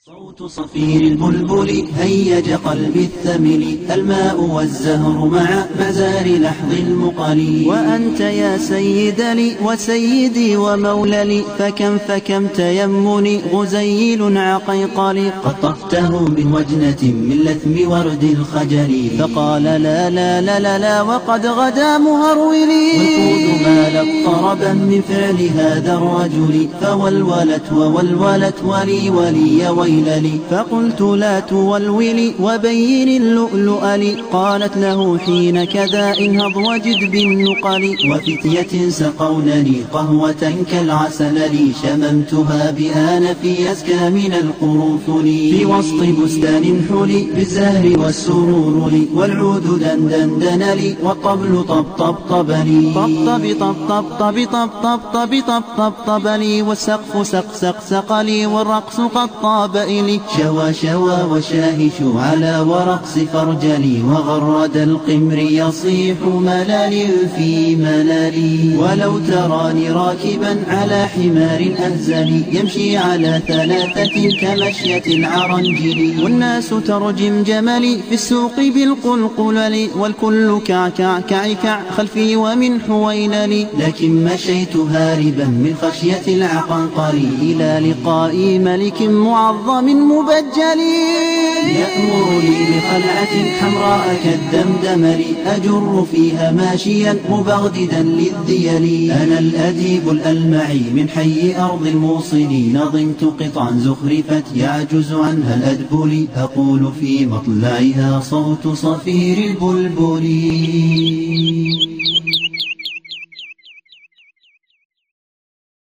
صوت صفير البلبل هيج قلبي الثمل، الماء والزهر مع مزار لحظ المقل. وأنت يا سيد لي وسيدي ومولى، فكم تيمني غزيل عقيقلي. قطفته من وجنة من لثم ورد الخجل، فقال لا لا لا لا لا وقد غدا مهرولي. والقود مالت طربا من فعل هذا الرجل، فولولت وولولت ولي ويلي. فقلت لا تولولي وبين اللؤلؤ لي. قالت له حين كذا انهض وجد بالنقل. وفتية سقونني قهوة كالعسل لي، شممتها بآن في أزكى من القرنفل. في وسط بستان حلي بالزهر والسرور لي، والعود دندن لي والطبل طبطب لي. طب لي والسقف سق لي والرقص قد طاب إلي. شوى وشاهش على ورقص فرجلي، وغرد القمر يصيح ملال في ملالي. ولو تراني راكبا على حمار أهزل، يمشي على ثلاثة كمشية العرنجل. والناس ترجم جملي في السوق بالقلقلل، والكل كعكع خلفي ومن حويللي. لكن مشيت هاربا من خشية العقنقل، إلى لقاء ملك معظم مبجل. يأمر لي بخلعة حمراء كالدمدمل، أجر فيها ماشيا مبغددا للذيل. أنا الأديب الألمعي من حي أرض الموصل، نظمت قطعا زخرفت يعجز عنها الأدبل. أقول في مطلعها صوت صفير البلبل.